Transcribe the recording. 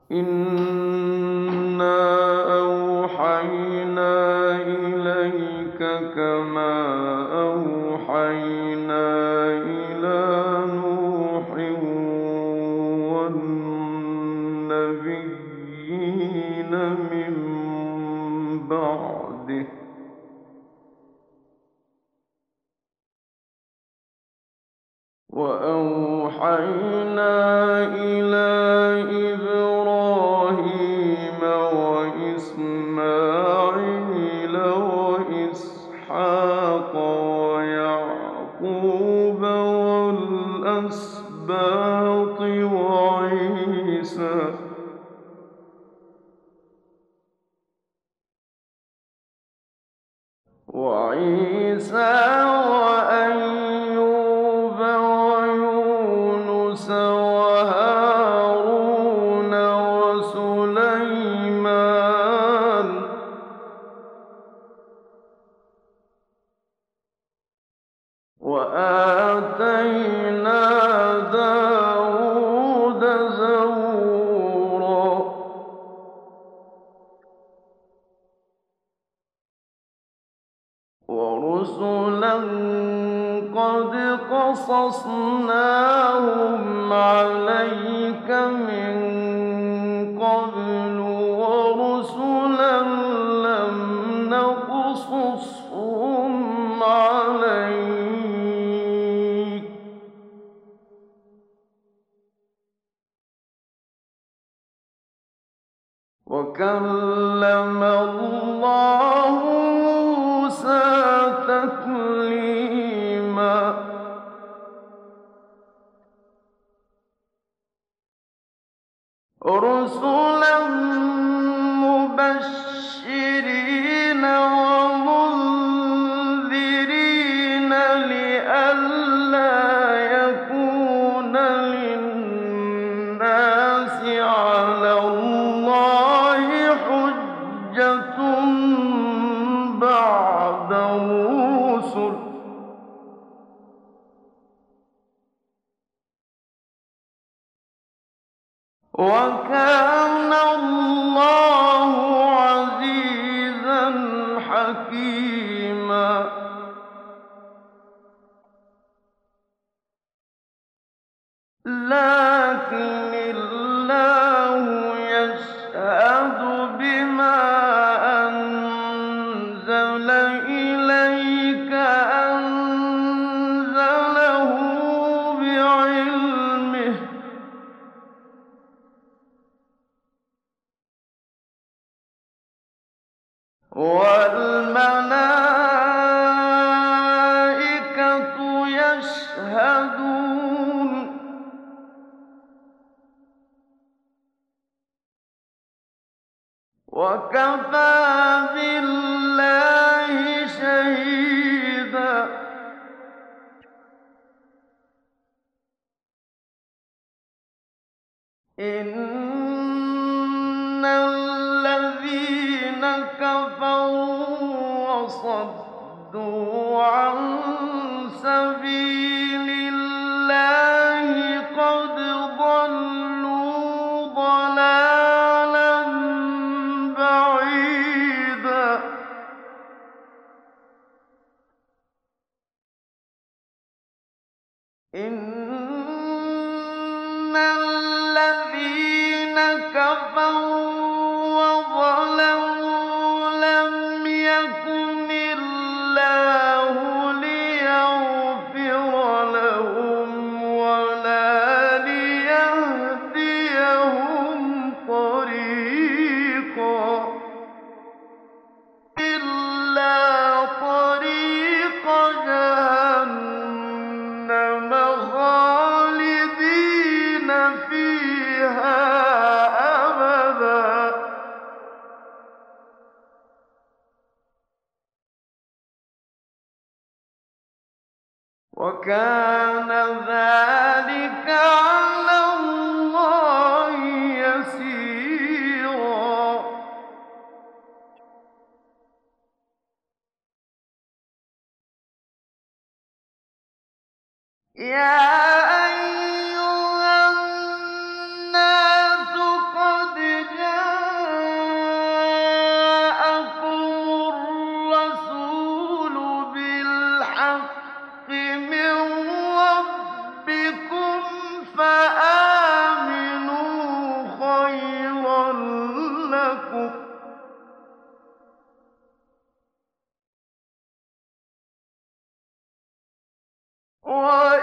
إِنَّا أَوْحَيْنَا إِلَيْكَ كَمَا أَوْحَيْنَا إِلَىٰ نُوحٍ وَالنَّبِيِّينَ مِن بَعْدِهِ ۚ وَأَوْحَيْنَا إِلَىٰ إِبْرَاهِيمَ وَإِسْمَاعِيلَ وَإِسْحَاقَ وَيَعْقُوبَ وَالْأَسْبَاطِ وَعِيسَىٰ وَأَيُّوبَ وَيُونُسَ وَهَارُونَ وَسُلَيْمَانَ ۚ وَآتَيْنَا دَاوُودَ زَبُورًا. وَرُسُلًا قَدْ قَصَصْنَاهُمْ عَلَيْكَ مِن قَبْلُ وَرُسُلًا لَّمْ نَقْصُصْهُمْ عَلَيْكَ ۚ وَكَلَّمَ اللَّهُ مُوسَىٰ تَكْلِيمًا. رُسُلًا مُّبَشِّرِينَ وَمُنذِرِينَ لِئَلَّا يَكُونَ لِلنَّاسِ عَلَى اللَّهِ حُجَّةٌ بَعْدَ الرُّسُلِ ۚ وَكَانَ اللَّهُ عَزِيزًا حَكِيمًا. لَّٰكِنِ اللَّهُ يَشْهَدُ بِمَا أَنزَلَ إِلَيْكَ أَنزَلَهُ بِعِلْمِهِ ۖ وَالْمَلَائِكَةُ يَشْهَدُونَ ۚ وَكَفَىٰ بِاللَّهِ شَهِيدًا. إِنَّ الَّذِينَ كَفَرُوا وَصَدُّوا عَن سَبِيلِ اللَّهِ قَدْ ضَلُّوا ضَلَالًا بَعِيدًا. إِنَّ الَّذِينَ كَفَرُوا وَظَلَمُوا لَمْ يَكُنِ اللَّهُ لِيَغْفِرَ لَهُمْ وَلَا لِيَهْدِيَهُمْ طَرِيقًا إِلَّا طَرِيقَ جَهَنَّمَ خَالِدِينَ فِيهَا أَبَدًا ۚ وَكَانَ ذَٰلِكَ عَلَى اللَّهِ يَسِيرًا. يَا أَيُّهَا النَّاسُ قَدْ وَإِنَّ